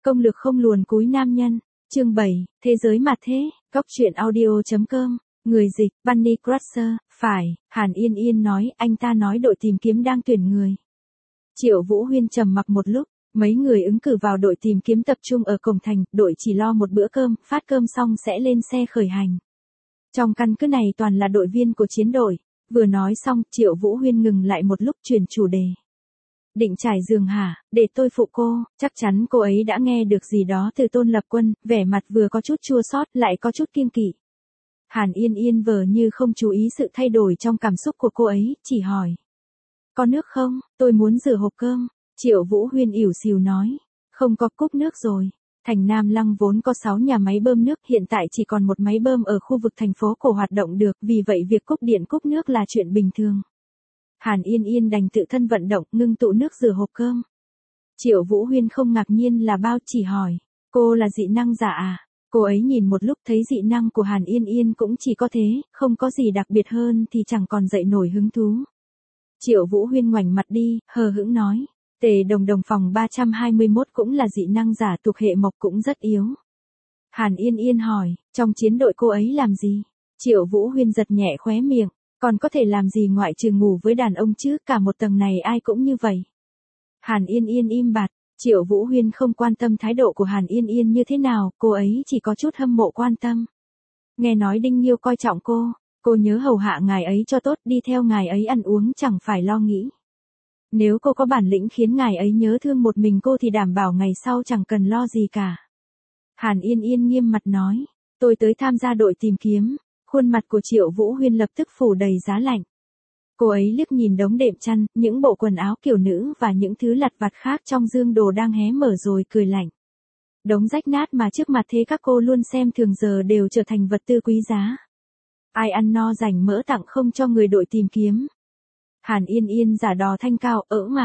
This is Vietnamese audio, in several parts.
Công lược không luồn cúi nam nhân. Chương 7, thế giới mặt thế, Cóc truyện audio.com, người dịch, Bunny Crusher, phải, Hàn Yên Yên nói, anh ta nói đội tìm kiếm đang tuyển người. Triệu Vũ Huyên trầm mặc một lúc, mấy người ứng cử vào đội tìm kiếm tập trung ở cổng thành, đội chỉ lo một bữa cơm, phát cơm xong sẽ lên xe khởi hành. Trong căn cứ này toàn là đội viên của chiến đội, vừa nói xong, Triệu Vũ Huyên ngừng lại một lúc chuyển chủ đề. Định trải giường hả, để tôi phụ cô, chắc chắn cô ấy đã nghe được gì đó từ Tôn Lập Quân, vẻ mặt vừa có chút chua xót lại có chút kiêng kỵ. Hàn Yên Yên vờ như không chú ý sự thay đổi trong cảm xúc của cô ấy, chỉ hỏi. Có nước không, tôi muốn rửa hộp cơm, Triệu Vũ Huyên ỉu xìu nói. Không có, cúp nước rồi. Thành Nam Lăng vốn có 6 nhà máy bơm nước, hiện tại chỉ còn một máy bơm ở khu vực thành phố cổ hoạt động được, vì vậy việc cúp điện cúp nước là chuyện bình thường. Hàn Yên Yên đành tự thân vận động, ngưng tụ nước rửa hộp cơm. Triệu Vũ Huyên không ngạc nhiên là bao, chỉ hỏi, cô là dị năng giả à? Cô ấy nhìn một lúc thấy dị năng của Hàn Yên Yên cũng chỉ có thế, không có gì đặc biệt hơn thì chẳng còn dậy nổi hứng thú. Triệu Vũ Huyên ngoảnh mặt đi, hờ hững nói, Tề Đồng Đồng phòng 321 cũng là dị năng giả thuộc hệ mộc cũng rất yếu. Hàn Yên Yên hỏi, trong chiến đội cô ấy làm gì? Triệu Vũ Huyên giật nhẹ khóe miệng. Còn có thể làm gì ngoại trừ ngủ với đàn ông chứ, cả một tầng này ai cũng như vậy. Hàn Yên Yên im bặt, Triệu Vũ Huyên không quan tâm thái độ của Hàn Yên Yên như thế nào, cô ấy chỉ có chút hâm mộ quan tâm. Nghe nói Đinh Nhiêu coi trọng cô nhớ hầu hạ ngài ấy cho tốt, đi theo ngài ấy ăn uống chẳng phải lo nghĩ. Nếu cô có bản lĩnh khiến ngài ấy nhớ thương một mình cô thì đảm bảo ngày sau chẳng cần lo gì cả. Hàn Yên Yên nghiêm mặt nói, tôi tới tham gia đội tìm kiếm. Khuôn mặt của Triệu Vũ Huyên lập tức phủ đầy giá lạnh. Cô ấy liếc nhìn đống đệm chăn, những bộ quần áo kiểu nữ và những thứ lặt vặt khác trong dương đồ đang hé mở rồi cười lạnh. Đống rách nát mà trước mặt thế các cô luôn xem thường giờ đều trở thành vật tư quý giá. Ai ăn no rảnh mỡ tặng không cho người đội tìm kiếm. Hàn Yên Yên giả đò thanh cao,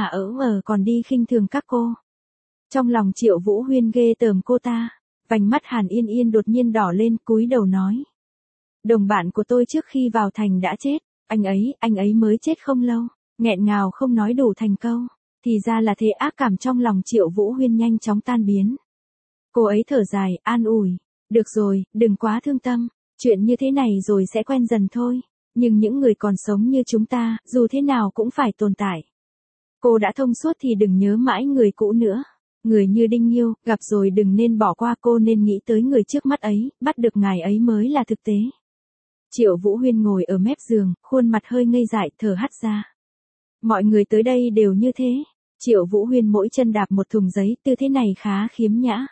còn đi khinh thường các cô. Trong lòng Triệu Vũ Huyên ghê tởm cô ta, vành mắt Hàn Yên Yên đột nhiên đỏ lên, cúi đầu nói. Đồng bạn của tôi trước khi vào thành đã chết, anh ấy mới chết không lâu, nghẹn ngào không nói đủ thành câu, thì ra là thế. Ác cảm trong lòng Triệu Vũ Huyên nhanh chóng tan biến. Cô ấy thở dài, an ủi, được rồi, đừng quá thương tâm, chuyện như thế này rồi sẽ quen dần thôi, nhưng những người còn sống như chúng ta, dù thế nào cũng phải tồn tại. Cô đã thông suốt thì đừng nhớ mãi người cũ nữa. Người như Đinh Nhiêu, gặp rồi đừng nên bỏ qua, cô nên nghĩ tới người trước mắt ấy, bắt được ngài ấy mới là thực tế. Triệu Vũ Huyên ngồi ở mép giường, khuôn mặt hơi ngây dại, thở hắt ra. Mọi người tới đây đều như thế. Triệu Vũ Huyên mỗi chân đạp một thùng giấy, tư thế này khá khiếm nhã.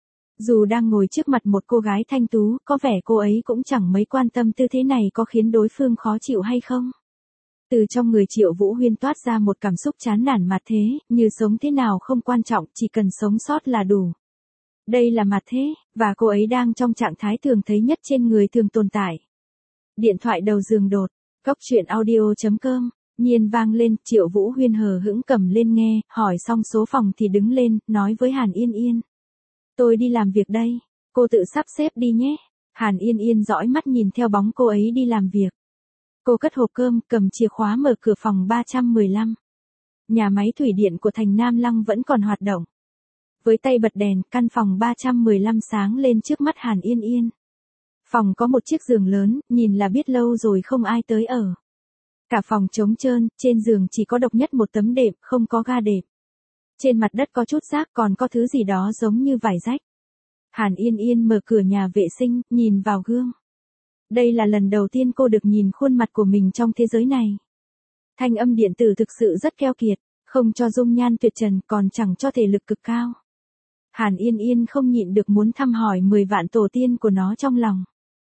Dù đang ngồi trước mặt một cô gái thanh tú, có vẻ cô ấy cũng chẳng mấy quan tâm tư thế này có khiến đối phương khó chịu hay không. Từ trong người Triệu Vũ Huyên toát ra một cảm xúc chán nản mặt thế, như sống thế nào không quan trọng, chỉ cần sống sót là đủ. Đây là mặt thế, và cô ấy đang trong trạng thái thường thấy nhất trên người thường tồn tại. Điện thoại đầu giường đột, Cóc truyện audio.com, nhiên vang lên, Triệu Vũ Huyên hờ hững cầm lên nghe, hỏi xong số phòng thì đứng lên, nói với Hàn Yên Yên. Tôi đi làm việc đây, cô tự sắp xếp đi nhé. Hàn Yên Yên dõi mắt nhìn theo bóng cô ấy đi làm việc. Cô cất hộp cơm, cầm chìa khóa mở cửa phòng 315. Nhà máy thủy điện của thành Nam Lăng vẫn còn hoạt động. Với tay bật đèn, căn phòng 315 sáng lên trước mắt Hàn Yên Yên. Phòng có một chiếc giường lớn, nhìn là biết lâu rồi không ai tới ở. Cả phòng trống trơn, trên giường chỉ có độc nhất một tấm đệm, không có ga đệm. Trên mặt đất có chút rác, còn có thứ gì đó giống như vải rách. Hàn Yên Yên mở cửa nhà vệ sinh, nhìn vào gương. Đây là lần đầu tiên cô được nhìn khuôn mặt của mình trong thế giới này. Thanh âm điện tử thực sự rất keo kiệt, không cho dung nhan tuyệt trần, còn chẳng cho thể lực cực cao. Hàn Yên Yên không nhịn được muốn thăm hỏi 10 vạn tổ tiên của nó trong lòng.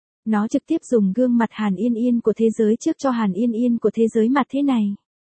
Nó trực tiếp dùng gương mặt Hàn Yên Yên của thế giới trước cho Hàn Yên Yên của thế giới mặt thế này.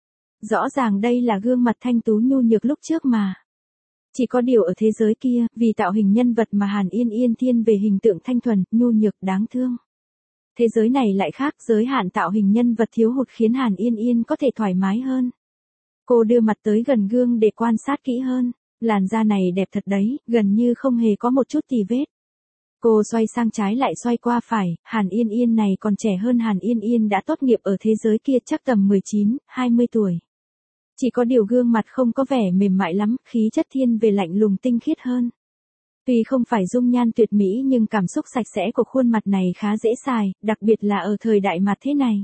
Rõ ràng đây là gương mặt thanh tú nhu nhược lúc trước mà. Chỉ có điều ở thế giới kia, vì tạo hình nhân vật mà Hàn Yên Yên thiên về hình tượng thanh thuần, nhu nhược, đáng thương. Thế giới này lại khác, giới hạn tạo hình nhân vật thiếu hụt khiến Hàn Yên Yên có thể thoải mái hơn. Cô đưa mặt tới gần gương để quan sát kỹ hơn. Làn da này đẹp thật đấy, gần như không hề có một chút tì vết. Cô xoay sang trái lại xoay qua phải, Hàn Yên Yên này còn trẻ hơn Hàn Yên Yên đã tốt nghiệp ở thế giới kia chắc tầm 19, 20 tuổi. Chỉ có điều gương mặt không có vẻ mềm mại lắm, khí chất thiên về lạnh lùng tinh khiết hơn. Tuy không phải dung nhan tuyệt mỹ nhưng cảm xúc sạch sẽ của khuôn mặt này khá dễ xài, đặc biệt là ở thời đại mặt thế này.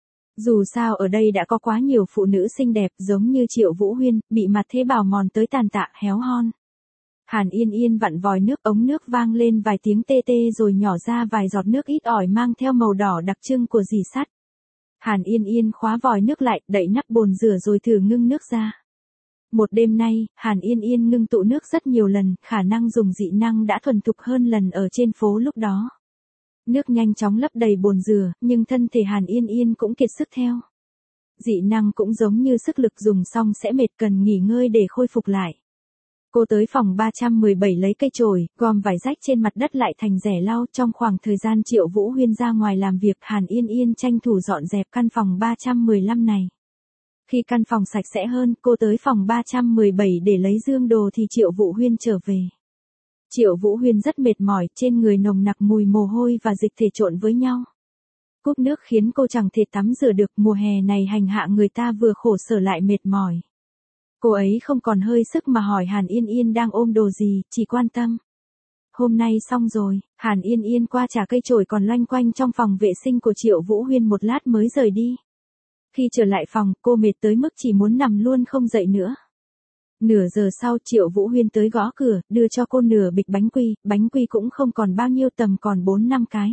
Dù sao ở đây đã có quá nhiều phụ nữ xinh đẹp giống như Triệu Vũ Huyên, bị mặt thế bào mòn tới tàn tạ héo hon. Hàn Yên Yên vặn vòi nước, ống nước vang lên vài tiếng tê tê rồi nhỏ ra vài giọt nước ít ỏi mang theo màu đỏ đặc trưng của dì sắt. Hàn Yên Yên khóa vòi nước lại, đậy nắp bồn rửa rồi thử ngưng nước ra. Một đêm nay, Hàn Yên Yên ngưng tụ nước rất nhiều lần, khả năng dùng dị năng đã thuần thục hơn lần ở trên phố lúc đó. Nước nhanh chóng lấp đầy bồn rửa, nhưng thân thể Hàn Yên Yên cũng kiệt sức theo. Dị năng cũng giống như sức lực dùng xong sẽ mệt, cần nghỉ ngơi để khôi phục lại. Cô tới phòng 317 lấy cây chổi, gom vải rách trên mặt đất lại thành rẻ lau. Trong khoảng thời gian Triệu Vũ Huyên ra ngoài làm việc, Hàn Yên Yên tranh thủ dọn dẹp căn phòng 315 này. Khi căn phòng sạch sẽ hơn, cô tới phòng 317 để lấy dương đồ thì Triệu Vũ Huyên trở về. Triệu Vũ Huyên rất mệt mỏi, trên người nồng nặc mùi mồ hôi và dịch thể trộn với nhau. Cúp nước khiến cô chẳng thể tắm rửa được, mùa hè này hành hạ người ta vừa khổ sở lại mệt mỏi. Cô ấy không còn hơi sức mà hỏi Hàn Yên Yên đang ôm đồ gì, chỉ quan tâm. Hôm nay xong rồi, Hàn Yên Yên qua trả cây chổi còn loanh quanh trong phòng vệ sinh của Triệu Vũ Huyên một lát mới rời đi. Khi trở lại phòng, cô mệt tới mức chỉ muốn nằm luôn không dậy nữa. Nửa giờ sau Triệu Vũ Huyên tới gõ cửa, đưa cho cô nửa bịch bánh quy cũng không còn bao nhiêu, tầm còn 4-5 cái.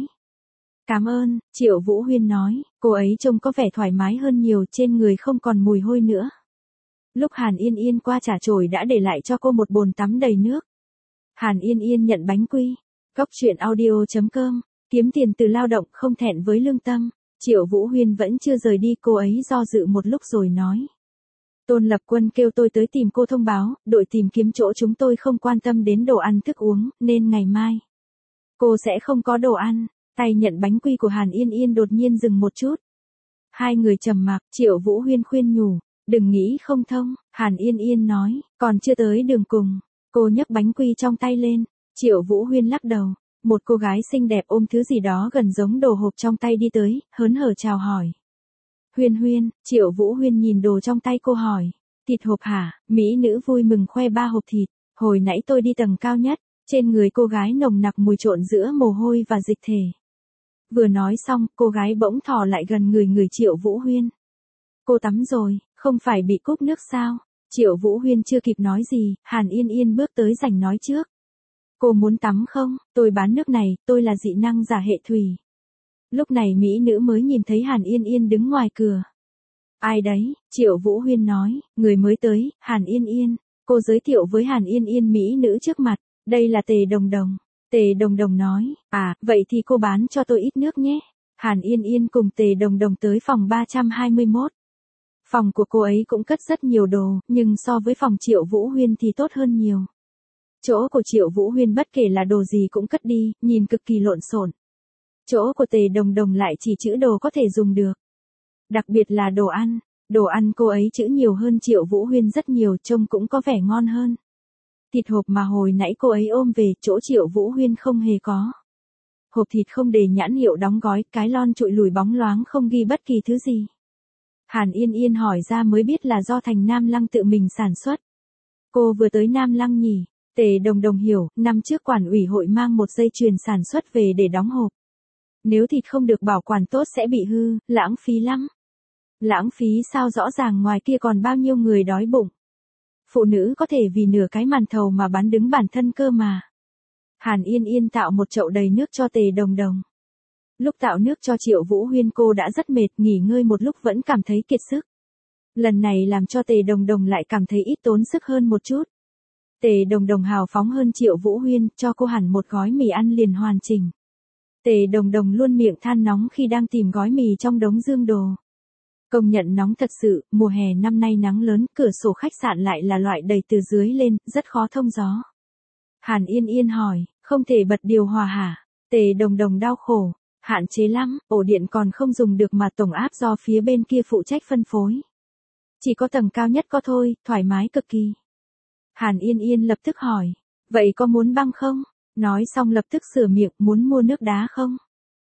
Cảm ơn, Triệu Vũ Huyên nói, cô ấy trông có vẻ thoải mái hơn nhiều, trên người không còn mùi hôi nữa. Lúc Hàn Yên Yên qua trả chổi đã để lại cho cô một bồn tắm đầy nước. Hàn Yên Yên nhận bánh quy. Cóc truyện audio.com, kiếm tiền từ lao động không thẹn với lương tâm. Triệu Vũ Huyên vẫn chưa rời đi, cô ấy do dự một lúc rồi nói. Tôn Lập Quân kêu tôi tới tìm cô thông báo, đội tìm kiếm chỗ chúng tôi không quan tâm đến đồ ăn thức uống, nên ngày mai cô sẽ không có đồ ăn. Tay nhận bánh quy của Hàn Yên Yên đột nhiên dừng một chút. Hai người trầm mặc, Triệu Vũ Huyên khuyên nhủ. Đừng nghĩ không thông, Hàn Yên Yên nói, còn chưa tới đường cùng. Cô nhấc bánh quy trong tay lên. Triệu Vũ Huyên lắc đầu. Một cô gái xinh đẹp ôm thứ gì đó gần giống đồ hộp trong tay đi tới, hớn hở chào hỏi. Huyên Huyên, Triệu Vũ Huyên nhìn đồ trong tay cô hỏi. Thịt hộp hả? Mỹ nữ vui mừng khoe 3 hộp thịt. Hồi nãy tôi đi tầng cao nhất, trên người cô gái nồng nặc mùi trộn giữa mồ hôi và dịch thể. Vừa nói xong, cô gái bỗng thò lại gần người Triệu Vũ Huyên. Cô tắm rồi, không phải bị cúp nước sao? Triệu Vũ Huyên chưa kịp nói gì, Hàn Yên Yên bước tới giành nói trước. Cô muốn tắm không? Tôi bán nước này, tôi là dị năng giả hệ thủy. Lúc này mỹ nữ mới nhìn thấy Hàn Yên Yên đứng ngoài cửa. Ai đấy? Triệu Vũ Huyên nói, người mới tới, Hàn Yên Yên. Cô giới thiệu với Hàn Yên Yên mỹ nữ trước mặt, đây là Tề Đồng Đồng. Tề Đồng Đồng nói, à, vậy thì cô bán cho tôi ít nước nhé. Hàn Yên Yên cùng Tề Đồng Đồng tới phòng 321. Phòng của cô ấy cũng cất rất nhiều đồ, nhưng so với phòng Triệu Vũ Huyên thì tốt hơn nhiều. Chỗ của Triệu Vũ Huyên bất kể là đồ gì cũng cất đi, nhìn cực kỳ lộn xộn. Chỗ của Tề Đồng Đồng lại chỉ trữ đồ có thể dùng được. Đặc biệt là đồ ăn cô ấy trữ nhiều hơn Triệu Vũ Huyên rất nhiều, trông cũng có vẻ ngon hơn. Thịt hộp mà hồi nãy cô ấy ôm về, chỗ Triệu Vũ Huyên không hề có. Hộp thịt không để nhãn hiệu đóng gói, cái lon trụi lùi bóng loáng không ghi bất kỳ thứ gì. Hàn Yên Yên hỏi ra mới biết là do Thành Nam Lăng tự mình sản xuất. Cô vừa tới Nam Lăng nhỉ? Tề Đồng Đồng hiểu, năm trước quản ủy hội mang một dây chuyền sản xuất về để đóng hộp. Nếu thịt không được bảo quản tốt sẽ bị hư, lãng phí lắm. Lãng phí sao, rõ ràng ngoài kia còn bao nhiêu người đói bụng. Phụ nữ có thể vì nửa cái màn thầu mà bán đứng bản thân cơ mà. Hàn Yên Yên tạo một chậu đầy nước cho Tề Đồng Đồng. Lúc tạo nước cho Triệu Vũ Huyên cô đã rất mệt, nghỉ ngơi một lúc vẫn cảm thấy kiệt sức. Lần này làm cho Tề Đồng Đồng lại cảm thấy ít tốn sức hơn một chút. Tề Đồng Đồng hào phóng hơn Triệu Vũ Huyên, cho cô hẳn một gói mì ăn liền hoàn chỉnh. Tề Đồng Đồng luôn miệng than nóng khi đang tìm gói mì trong đống dương đồ. Công nhận nóng thật sự, mùa hè năm nay nắng lớn, cửa sổ khách sạn lại là loại đẩy từ dưới lên, rất khó thông gió. Hàn Yên Yên hỏi, không thể bật điều hòa hả? Tề Đồng Đồng đau khổ, hạn chế lắm, ổ điện còn không dùng được mà tổng áp do phía bên kia phụ trách phân phối. Chỉ có tầng cao nhất có thôi, thoải mái cực kỳ. Hàn Yên Yên lập tức hỏi, vậy có muốn băng không? Nói xong lập tức sửa miệng, muốn mua nước đá không?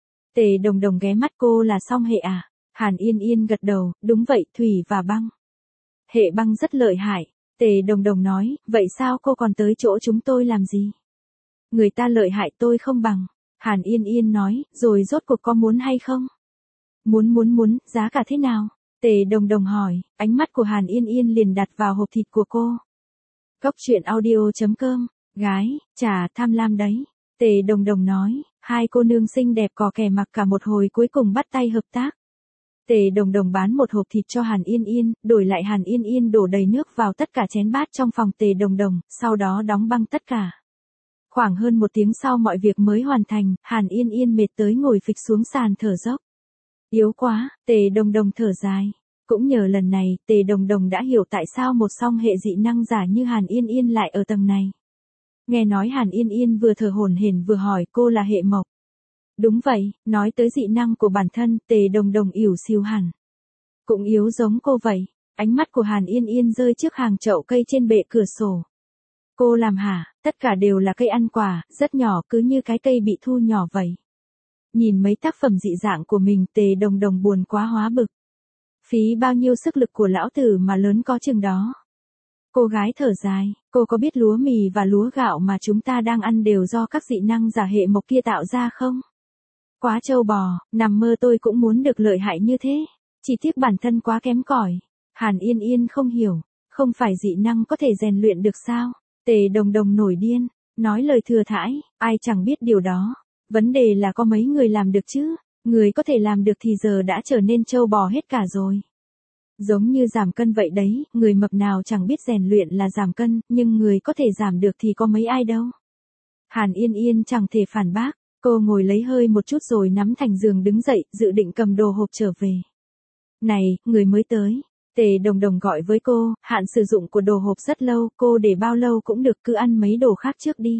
Tề Đồng Đồng ghé mắt cô là xong hệ à? Hàn Yên Yên gật đầu, đúng vậy, thủy và băng. Hệ băng rất lợi hại. Tề Đồng Đồng nói, vậy sao cô còn tới chỗ chúng tôi làm gì? Người ta lợi hại tôi không bằng. Hàn Yên Yên nói, rồi rốt cuộc có muốn hay không? Muốn, giá cả thế nào? Tề Đồng Đồng hỏi, ánh mắt của Hàn Yên Yên liền đặt vào hộp thịt của cô. Cốc truyện audio.com, gái, chả tham lam đấy. Tề Đồng Đồng nói, hai cô nương xinh đẹp cò kè mặc cả một hồi cuối cùng bắt tay hợp tác. Tề Đồng Đồng bán một hộp thịt cho Hàn Yên Yên, đổi lại Hàn Yên Yên đổ đầy nước vào tất cả chén bát trong phòng Tề Đồng Đồng, sau đó đóng băng tất cả. Khoảng hơn 1 tiếng sau mọi việc mới hoàn thành, Hàn Yên Yên mệt tới ngồi phịch xuống sàn thở dốc. Yếu quá, Tề Đồng Đồng thở dài. Cũng nhờ lần này, Tề Đồng Đồng đã hiểu tại sao một song hệ dị năng giả như Hàn Yên Yên lại ở tầng này. Nghe nói Hàn Yên Yên vừa thở hổn hển vừa hỏi cô là hệ mộc. Đúng vậy, nói tới dị năng của bản thân, Tề Đồng Đồng ỉu xìu hẳn. Cũng yếu giống cô vậy. Ánh mắt của Hàn Yên Yên rơi trước hàng chậu cây trên bệ cửa sổ. Cô làm hả, tất cả đều là cây ăn quả, rất nhỏ cứ như cái cây bị thu nhỏ vậy. Nhìn mấy tác phẩm dị dạng của mình Tề Đồng Đồng buồn quá hóa bực. Phí bao nhiêu sức lực của lão tử mà lớn có chừng đó. Cô gái thở dài, cô có biết lúa mì và lúa gạo mà chúng ta đang ăn đều do các dị năng giả hệ mộc kia tạo ra không? Quá trâu bò, nằm mơ tôi cũng muốn được lợi hại như thế. Chỉ tiếc bản thân quá kém cỏi. Hàn Yên Yên không hiểu, không phải dị năng có thể rèn luyện được sao? Tề Đồng Đồng nổi điên, nói lời thừa thãi, ai chẳng biết điều đó. Vấn đề là có mấy người làm được chứ, người có thể làm được thì giờ đã trở nên trâu bò hết cả rồi. Giống như giảm cân vậy đấy, người mập nào chẳng biết rèn luyện là giảm cân, nhưng người có thể giảm được thì có mấy ai đâu. Hàn Yên Yên chẳng thể phản bác, cô ngồi lấy hơi một chút rồi nắm thành giường đứng dậy, dự định cầm đồ hộp trở về. Này, người mới tới. Tề Đồng Đồng gọi với cô, hạn sử dụng của đồ hộp rất lâu, cô để bao lâu cũng được, cứ ăn mấy đồ khác trước đi.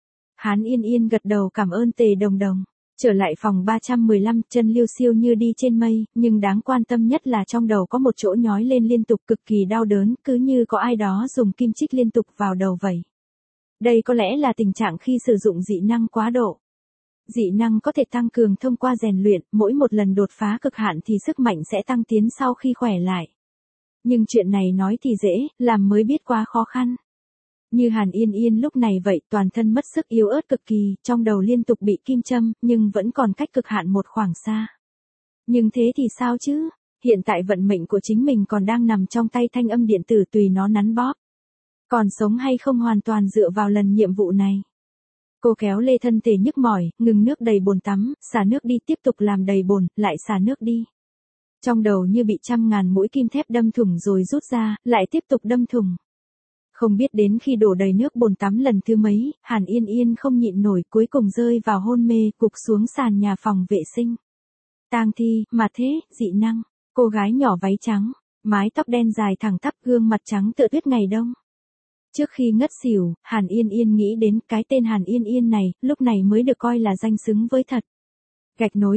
Hàn Yên Yên gật đầu cảm ơn Tề Đồng Đồng. Trở lại phòng 315, chân liêu xiêu như đi trên mây, nhưng đáng quan tâm nhất là trong đầu có một chỗ nhói lên liên tục cực kỳ đau đớn, cứ như có ai đó dùng kim chích liên tục vào đầu vậy. Đây có lẽ là tình trạng khi sử dụng dị năng quá độ. Dị năng có thể tăng cường thông qua rèn luyện, mỗi một lần đột phá cực hạn thì sức mạnh sẽ tăng tiến sau khi khỏe lại. Nhưng chuyện này nói thì dễ, làm mới biết quá khó khăn. Như Hàn Yên Yên lúc này vậy, toàn thân mất sức yếu ớt cực kỳ, trong đầu liên tục bị kim châm, nhưng vẫn còn cách cực hạn một khoảng xa. Nhưng thế thì sao chứ? Hiện tại vận mệnh của chính mình còn đang nằm trong tay thanh âm điện tử tùy nó nắn bóp. Còn sống hay không hoàn toàn dựa vào lần nhiệm vụ này. Cô kéo lê thân thể nhức mỏi, ngừng nước đầy bồn tắm, xả nước đi, tiếp tục làm đầy bồn, lại xả nước đi. Trong đầu như bị 100.000 mũi kim thép đâm thủng rồi rút ra, lại tiếp tục đâm thủng. Không biết đến khi đổ đầy nước bồn tắm lần thứ mấy, Hàn Yên Yên không nhịn nổi, cuối cùng rơi vào hôn mê, gục xuống sàn nhà phòng vệ sinh. Tang thi, mà thế, dị năng, cô gái nhỏ váy trắng, mái tóc đen dài thẳng tắp, gương mặt trắng tựa tuyết ngày đông. Trước khi ngất xỉu, Hàn Yên Yên nghĩ đến cái tên Hàn Yên Yên này, lúc này mới được coi là danh xứng với thật. Gạch nối.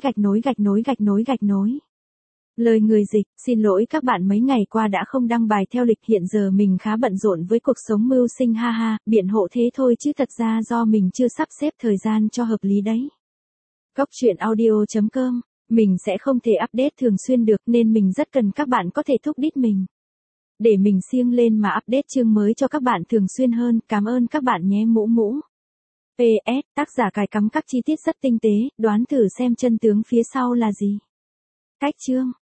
Lời người dịch, xin lỗi các bạn mấy ngày qua đã không đăng bài theo lịch, hiện giờ mình khá bận rộn với cuộc sống mưu sinh ha ha, biện hộ thế thôi chứ thật ra do mình chưa sắp xếp thời gian cho hợp lý đấy. Cốc truyện audio.com, mình sẽ không thể update thường xuyên được nên mình rất cần các bạn có thể thúc đít mình. Để mình siêng lên mà update chương mới cho các bạn thường xuyên hơn, cảm ơn các bạn nhé mũ mũ. PS, tác giả cài cắm các chi tiết rất tinh tế, đoán thử xem chân tướng phía sau là gì. Cách chương.